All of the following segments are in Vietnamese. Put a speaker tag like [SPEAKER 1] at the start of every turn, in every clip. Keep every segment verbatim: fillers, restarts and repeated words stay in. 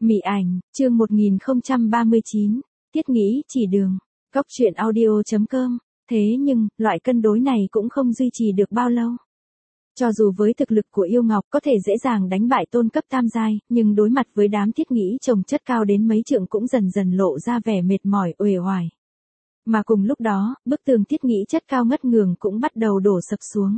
[SPEAKER 1] Mị ảnh, chương một nghìn không trăm ba mươi chín, Thiết nghĩ chỉ đường, Cóc truyện audio chấm com. Thế nhưng, loại cân đối này cũng không duy trì được bao lâu. Cho dù với thực lực của Yêu Ngọc có thể dễ dàng đánh bại tôn cấp tam giai, nhưng đối mặt với đám thiết nghĩ trồng chất cao đến mấy trượng cũng dần dần lộ ra vẻ mệt mỏi uể oải. Mà cùng lúc đó, bức tường thiết nghĩ chất cao ngất ngường cũng bắt đầu đổ sập xuống.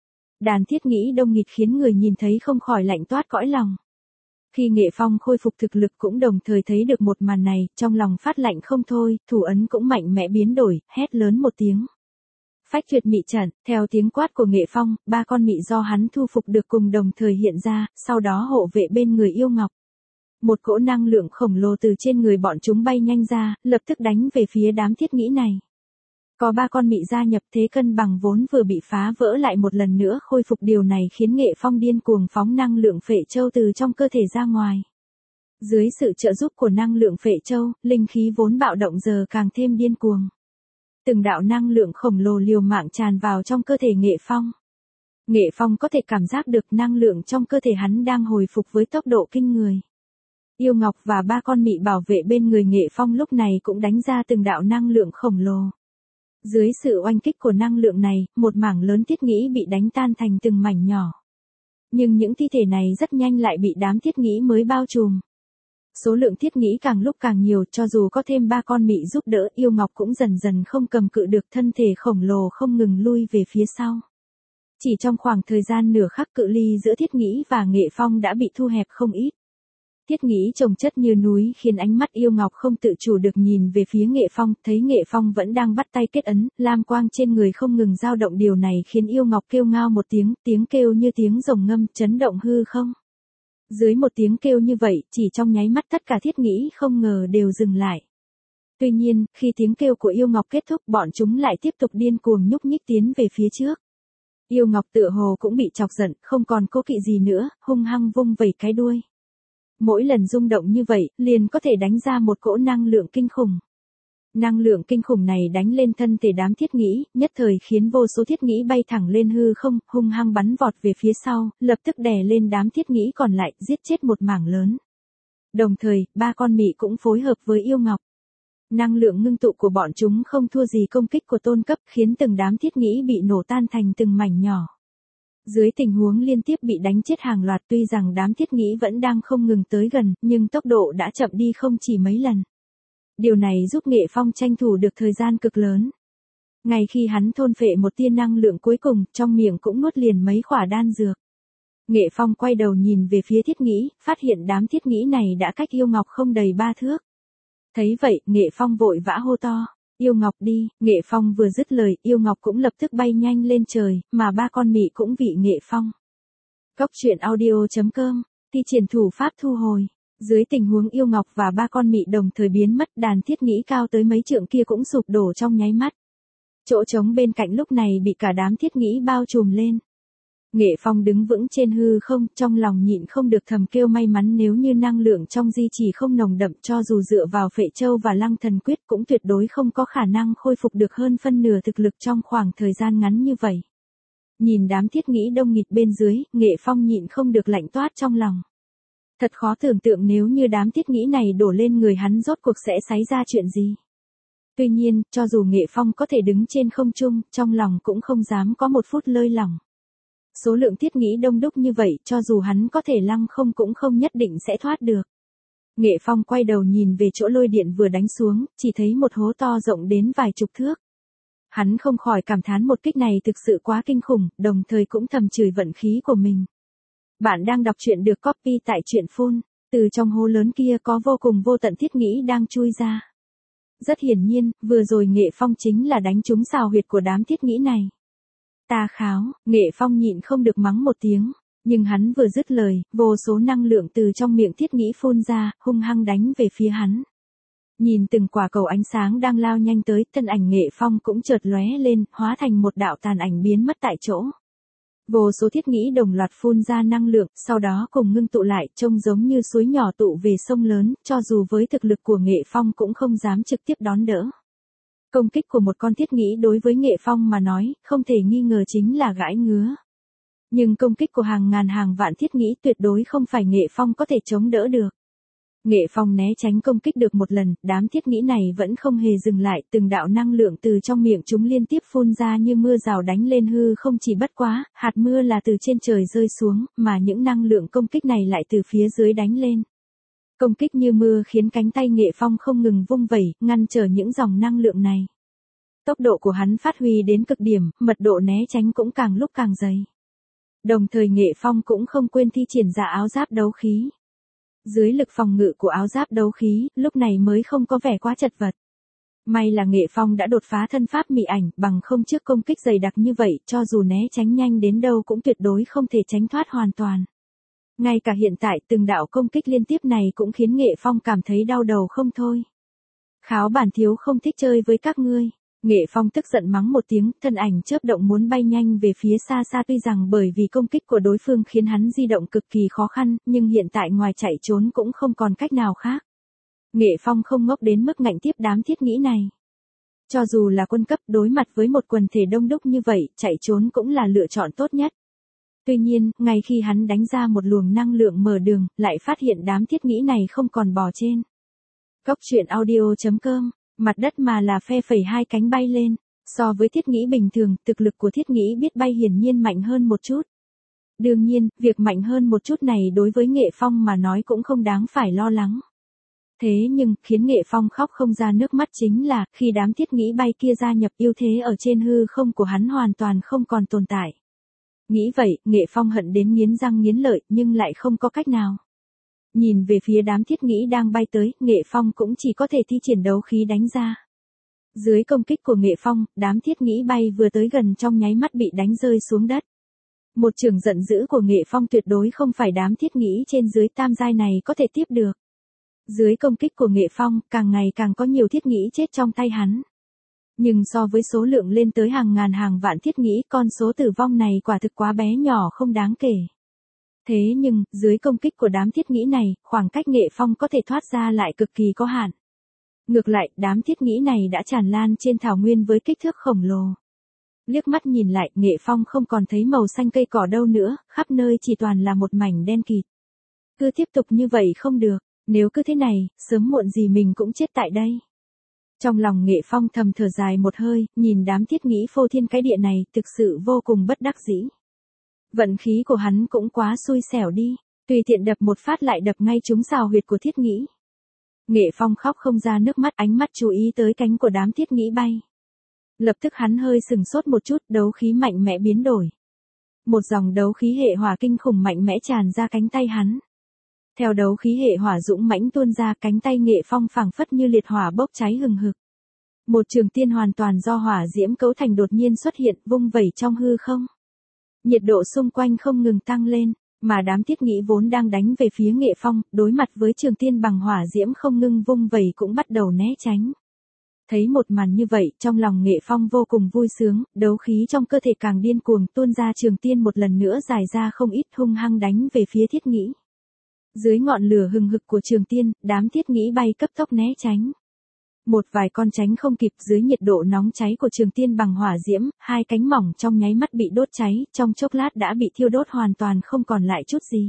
[SPEAKER 1] Đàn thiết nghĩ đông nghịt khiến người nhìn thấy không khỏi lạnh toát cõi lòng. Khi Nghệ Phong khôi phục thực lực cũng đồng thời thấy được một màn này, trong lòng phát lạnh không thôi, thủ ấn cũng mạnh mẽ biến đổi, hét lớn một tiếng. Phách tuyệt mị trận, theo tiếng quát của Nghệ Phong, ba con mị do hắn thu phục được cùng đồng thời hiện ra, sau đó hộ vệ bên người Yêu Ngọc. Một cỗ năng lượng khổng lồ từ trên người bọn chúng bay nhanh ra, lập tức đánh về phía đám thiết nghĩ này. Có ba con mị gia nhập, thế cân bằng vốn vừa bị phá vỡ lại một lần nữa khôi phục, điều này khiến Nghệ Phong điên cuồng phóng năng lượng phệ châu từ trong cơ thể ra ngoài. Dưới sự trợ giúp của năng lượng phệ châu, linh khí vốn bạo động giờ càng thêm điên cuồng. Từng đạo năng lượng khổng lồ liều mạng tràn vào trong cơ thể Nghệ Phong. Nghệ Phong có thể cảm giác được năng lượng trong cơ thể hắn đang hồi phục với tốc độ kinh người. Yêu Ngọc và ba con mị bảo vệ bên người Nghệ Phong lúc này cũng đánh ra từng đạo năng lượng khổng lồ. Dưới sự oanh kích của năng lượng này, một mảng lớn thiết nghĩ bị đánh tan thành từng mảnh nhỏ. Nhưng những thi thể này rất nhanh lại bị đám thiết nghĩ mới bao trùm. Số lượng thiết nghĩ càng lúc càng nhiều, cho dù có thêm ba con mị giúp đỡ, Yêu Ngọc cũng dần dần không cầm cự được, thân thể khổng lồ không ngừng lui về phía sau. Chỉ trong khoảng thời gian nửa khắc, cự ly giữa thiết nghĩ và Nghệ Phong đã bị thu hẹp không ít. Thiết nghĩ chồng chất như núi khiến ánh mắt Yêu Ngọc không tự chủ được nhìn về phía Nghệ Phong, thấy Nghệ Phong vẫn đang bắt tay kết ấn, lam quang trên người không ngừng dao động, điều này khiến Yêu Ngọc kêu ngao một tiếng, tiếng kêu như tiếng rồng ngâm, chấn động hư không. Dưới một tiếng kêu như vậy, chỉ trong nháy mắt tất cả thiết nghĩ không ngờ đều dừng lại. Tuy nhiên, khi tiếng kêu của Yêu Ngọc kết thúc, bọn chúng lại tiếp tục điên cuồng nhúc nhích tiến về phía trước. Yêu Ngọc tựa hồ cũng bị chọc giận, không còn cố kỵ gì nữa, hung hăng vung vẩy cái đuôi. Mỗi lần rung động như vậy, liền có thể đánh ra một cỗ năng lượng kinh khủng. Năng lượng kinh khủng này đánh lên thân thể đám thiết nghĩ, nhất thời khiến vô số thiết nghĩ bay thẳng lên hư không, hung hăng bắn vọt về phía sau, lập tức đè lên đám thiết nghĩ còn lại, giết chết một mảng lớn. Đồng thời, ba con mị cũng phối hợp với Yêu Ngọc. Năng lượng ngưng tụ của bọn chúng không thua gì công kích của tôn cấp, khiến từng đám thiết nghĩ bị nổ tan thành từng mảnh nhỏ. Dưới tình huống liên tiếp bị đánh chết hàng loạt, tuy rằng đám thiết nghĩ vẫn đang không ngừng tới gần, nhưng tốc độ đã chậm đi không chỉ mấy lần. Điều này giúp Nghệ Phong tranh thủ được thời gian cực lớn. Ngay khi hắn thôn phệ một tia năng lượng cuối cùng, trong miệng cũng nuốt liền mấy khỏa đan dược. Nghệ Phong quay đầu nhìn về phía thiết nghĩ, phát hiện đám thiết nghĩ này đã cách Yêu Ngọc không đầy ba thước. Thấy vậy, Nghệ Phong vội vã hô to. Yêu Ngọc đi, Nghệ Phong vừa dứt lời, Yêu Ngọc cũng lập tức bay nhanh lên trời, mà ba con mị cũng vị Nghệ Phong. Cóc truyện audio chấm com, thi triển thủ pháp thu hồi. Dưới tình huống Yêu Ngọc và ba con mị đồng thời biến mất, đàn thiết nghĩ cao tới mấy trượng kia cũng sụp đổ trong nháy mắt. Chỗ trống bên cạnh lúc này bị cả đám thiết nghĩ bao trùm lên. Nghệ Phong đứng vững trên hư không, trong lòng nhịn không được thầm kêu may mắn, nếu như năng lượng trong di chỉ không nồng đậm, cho dù dựa vào phệ châu và lăng thần quyết cũng tuyệt đối không có khả năng khôi phục được hơn phân nửa thực lực trong khoảng thời gian ngắn như vậy. Nhìn đám thiết nghĩ đông nghịt bên dưới, Nghệ Phong nhịn không được lạnh toát trong lòng. Thật khó tưởng tượng nếu như đám thiết nghĩ này đổ lên người hắn rốt cuộc sẽ xảy ra chuyện gì. Tuy nhiên, cho dù Nghệ Phong có thể đứng trên không trung, trong lòng cũng không dám có một phút lơi lỏng. Số lượng thiết nghĩ đông đúc như vậy, cho dù hắn có thể lăng không cũng không nhất định sẽ thoát được. Nghệ Phong quay đầu nhìn về chỗ lôi điện vừa đánh xuống, chỉ thấy một hố to rộng đến vài chục thước. Hắn không khỏi cảm thán một kích này thực sự quá kinh khủng, đồng thời cũng thầm chửi vận khí của mình. Bạn đang đọc truyện được copy tại truyện phun, từ trong hố lớn kia có vô cùng vô tận thiết nghĩ đang chui ra. Rất hiển nhiên, vừa rồi Nghệ Phong chính là đánh trúng xào huyệt của đám thiết nghĩ này. Ta kháo, Nghệ Phong nhịn không được mắng một tiếng, nhưng hắn vừa dứt lời, vô số năng lượng từ trong miệng thiết nghĩ phun ra, hung hăng đánh về phía hắn. Nhìn từng quả cầu ánh sáng đang lao nhanh tới, thân ảnh Nghệ Phong cũng chợt lóe lên, hóa thành một đạo tàn ảnh biến mất tại chỗ. Vô số thiết nghĩ đồng loạt phun ra năng lượng, sau đó cùng ngưng tụ lại, trông giống như suối nhỏ tụ về sông lớn, cho dù với thực lực của Nghệ Phong cũng không dám trực tiếp đón đỡ. Công kích của một con thiết nghĩ đối với Nghệ Phong mà nói, không thể nghi ngờ chính là gãi ngứa. Nhưng công kích của hàng ngàn hàng vạn thiết nghĩ tuyệt đối không phải Nghệ Phong có thể chống đỡ được. Nghệ Phong né tránh công kích được một lần, đám thiết nghĩ này vẫn không hề dừng lại, từng đạo năng lượng từ trong miệng chúng liên tiếp phun ra như mưa rào đánh lên hư không, chỉ bất quá, hạt mưa là từ trên trời rơi xuống, mà những năng lượng công kích này lại từ phía dưới đánh lên. Công kích như mưa khiến cánh tay Nghệ Phong không ngừng vung vẩy, ngăn trở những dòng năng lượng này. Tốc độ của hắn phát huy đến cực điểm, mật độ né tránh cũng càng lúc càng dày. Đồng thời Nghệ Phong cũng không quên thi triển ra áo giáp đấu khí. Dưới lực phòng ngự của áo giáp đấu khí, lúc này mới không có vẻ quá chật vật. May là Nghệ Phong đã đột phá thân pháp mị ảnh, bằng không trước công kích dày đặc như vậy, cho dù né tránh nhanh đến đâu cũng tuyệt đối không thể tránh thoát hoàn toàn. Ngay cả hiện tại, từng đạo công kích liên tiếp này cũng khiến Nghệ Phong cảm thấy đau đầu không thôi. Kháo bản thiếu không thích chơi với các ngươi. Nghệ Phong tức giận mắng một tiếng, thân ảnh chớp động muốn bay nhanh về phía xa xa, tuy rằng bởi vì công kích của đối phương khiến hắn di động cực kỳ khó khăn, nhưng hiện tại ngoài chạy trốn cũng không còn cách nào khác. Nghệ Phong không ngốc đến mức ngạnh tiếp đám thiết nghĩ này. Cho dù là quân cấp đối mặt với một quần thể đông đúc như vậy, chạy trốn cũng là lựa chọn tốt nhất. Tuy nhiên, ngay khi hắn đánh ra một luồng năng lượng mở đường, lại phát hiện đám thiết nghĩ này không còn bò trên Cốc truyện audio chấm com, mặt đất mà là phe phẩy hai cánh bay lên. So với thiết nghĩ bình thường, thực lực của thiết nghĩ biết bay hiển nhiên mạnh hơn một chút. Đương nhiên, việc mạnh hơn một chút này đối với Nghệ Phong mà nói cũng không đáng phải lo lắng. Thế nhưng, khiến Nghệ Phong khóc không ra nước mắt chính là, khi đám thiết nghĩ bay kia gia nhập ưu thế ở trên hư không của hắn hoàn toàn không còn tồn tại. Nghĩ vậy, Nghệ Phong hận đến nghiến răng nghiến lợi, nhưng lại không có cách nào. Nhìn về phía đám thiết nghĩ đang bay tới, Nghệ Phong cũng chỉ có thể thi triển đấu khí đánh ra. Dưới công kích của Nghệ Phong, đám thiết nghĩ bay vừa tới gần trong nháy mắt bị đánh rơi xuống đất. Một chưởng giận dữ của Nghệ Phong tuyệt đối không phải đám thiết nghĩ trên dưới tam giai này có thể tiếp được. Dưới công kích của Nghệ Phong, càng ngày càng có nhiều thiết nghĩ chết trong tay hắn. Nhưng so với số lượng lên tới hàng ngàn hàng vạn thiết nghĩ, con số tử vong này quả thực quá bé nhỏ không đáng kể. Thế nhưng, dưới công kích của đám thiết nghĩ này, khoảng cách Nghệ Phong có thể thoát ra lại cực kỳ có hạn. Ngược lại, đám thiết nghĩ này đã tràn lan trên thảo nguyên với kích thước khổng lồ. Liếc mắt nhìn lại, Nghệ Phong không còn thấy màu xanh cây cỏ đâu nữa, khắp nơi chỉ toàn là một mảnh đen kịt. Cứ tiếp tục như vậy không được, nếu cứ thế này, sớm muộn gì mình cũng chết tại đây. Trong lòng Nghệ Phong thầm thở dài một hơi, nhìn đám thiết nghĩ phô thiên cái địa này, thực sự vô cùng bất đắc dĩ. Vận khí của hắn cũng quá xui xẻo đi, tùy tiện đập một phát lại đập ngay trúng xào huyệt của thiết nghĩ. Nghệ Phong khóc không ra nước mắt, ánh mắt chú ý tới cánh của đám thiết nghĩ bay. Lập tức hắn hơi sừng sốt một chút, đấu khí mạnh mẽ biến đổi. Một dòng đấu khí hệ hỏa kinh khủng mạnh mẽ tràn ra cánh tay hắn. Theo đấu khí hệ hỏa dũng mãnh tuôn ra, cánh tay Nghệ Phong phảng phất như liệt hỏa bốc cháy hừng hực. Một trường tiên hoàn toàn do hỏa diễm cấu thành đột nhiên xuất hiện, vung vẩy trong hư không. Nhiệt độ xung quanh không ngừng tăng lên, mà đám thiết nghĩ vốn đang đánh về phía Nghệ Phong, đối mặt với trường tiên bằng hỏa diễm không ngừng vung vẩy cũng bắt đầu né tránh. Thấy một màn như vậy, trong lòng Nghệ Phong vô cùng vui sướng, đấu khí trong cơ thể càng điên cuồng, tuôn ra trường tiên một lần nữa dài ra không ít, hung hăng đánh về phía thiết nghĩ. Dưới ngọn lửa hừng hực của trường tiên, đám thiết nghĩ bay cấp tốc né tránh. Một vài con tránh không kịp, dưới nhiệt độ nóng cháy của trường tiên bằng hỏa diễm, hai cánh mỏng trong nháy mắt bị đốt cháy, trong chốc lát đã bị thiêu đốt hoàn toàn không còn lại chút gì.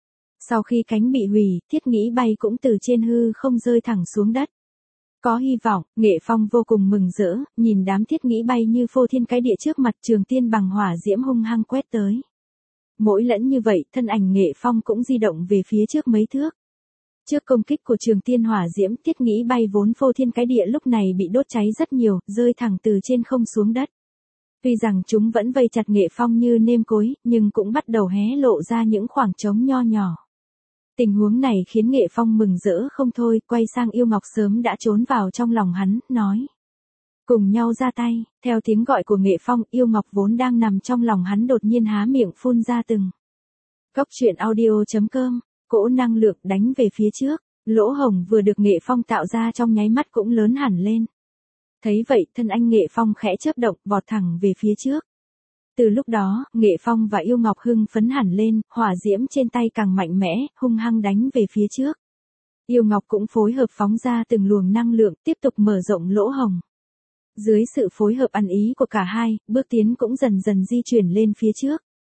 [SPEAKER 1] Sau khi cánh bị hủy, thiết nghĩ bay cũng từ trên hư không rơi thẳng xuống đất. Có hy vọng, Nghệ Phong vô cùng mừng rỡ, nhìn đám thiết nghĩ bay như phô thiên cái địa trước mặt, trường tiên bằng hỏa diễm hung hăng quét tới. Mỗi lẫn như vậy, thân ảnh Nghệ Phong cũng di động về phía trước mấy thước. Trước công kích của trường tiên hỏa diễm, thiết nghĩ bay vốn phô thiên cái địa lúc này bị đốt cháy rất nhiều, rơi thẳng từ trên không xuống đất. Tuy rằng chúng vẫn vây chặt Nghệ Phong như nêm cối, nhưng cũng bắt đầu hé lộ ra những khoảng trống nho nhỏ. Tình huống này khiến Nghệ Phong mừng rỡ không thôi, quay sang Yêu Ngọc sớm đã trốn vào trong lòng hắn, nói. Cùng nhau ra tay, theo tiếng gọi của Nghệ Phong, Yêu Ngọc vốn đang nằm trong lòng hắn đột nhiên há miệng phun ra từng. Cốc truyện audio chấm com, cỗ năng lượng đánh về phía trước, lỗ hổng vừa được Nghệ Phong tạo ra trong nháy mắt cũng lớn hẳn lên. Thấy vậy, thân anh Nghệ Phong khẽ chớp động, vọt thẳng về phía trước. Từ lúc đó, Nghệ Phong và Yêu Ngọc hưng phấn hẳn lên, hỏa diễm trên tay càng mạnh mẽ, hung hăng đánh về phía trước. Yêu Ngọc cũng phối hợp phóng ra từng luồng năng lượng, tiếp tục mở rộng lỗ hổng. Dưới sự phối hợp ăn ý của cả hai, bước tiến cũng dần dần di chuyển lên phía trước.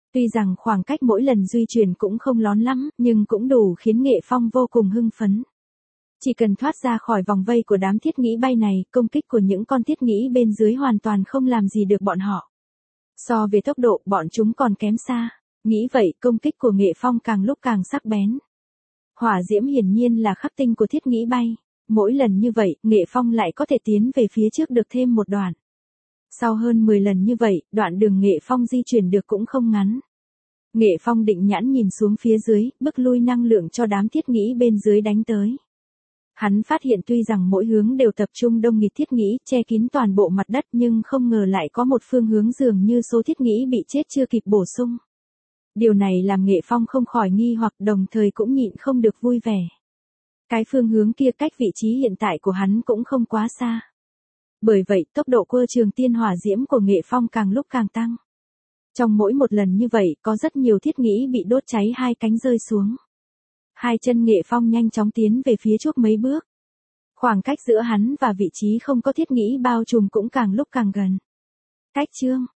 [SPEAKER 1] Tuy rằng khoảng cách mỗi lần di chuyển cũng không lón lắm, nhưng cũng đủ khiến Nghệ Phong vô cùng hưng phấn. Chỉ cần thoát ra khỏi vòng vây của đám thiết nghĩ bay này, công kích của những con thiết nghĩ bên dưới hoàn toàn không làm gì được bọn họ. So về tốc độ, bọn chúng còn kém xa. Nghĩ vậy, công kích của Nghệ Phong càng lúc càng sắc bén. Hỏa diễm hiển nhiên là khắc tinh của thiết nghĩ bay. Mỗi lần như vậy, Nghệ Phong lại có thể tiến về phía trước được thêm một đoạn. Sau hơn mười lần như vậy, đoạn đường Nghệ Phong di chuyển được cũng không ngắn. Nghệ Phong định nhãn nhìn xuống phía dưới, bức lui năng lượng cho đám thiết nghĩ bên dưới đánh tới. Hắn phát hiện tuy rằng mỗi hướng đều tập trung đông nghịt thiết nghĩ, che kín toàn bộ mặt đất, nhưng không ngờ lại có một phương hướng dường như số thiết nghĩ bị chết chưa kịp bổ sung. Điều này làm Nghệ Phong không khỏi nghi hoặc, đồng thời cũng nhịn không được vui vẻ. Cái phương hướng kia cách vị trí hiện tại của hắn cũng không quá xa. Bởi vậy, tốc độ quơ trường tiên hỏa diễm của Nghệ Phong càng lúc càng tăng. Trong mỗi một lần như vậy, có rất nhiều thiết nghĩ bị đốt cháy hai cánh rơi xuống. Hai chân Nghệ Phong nhanh chóng tiến về phía trước mấy bước. Khoảng cách giữa hắn và vị trí không có thiết nghĩ bao trùm cũng càng lúc càng gần. Cách chương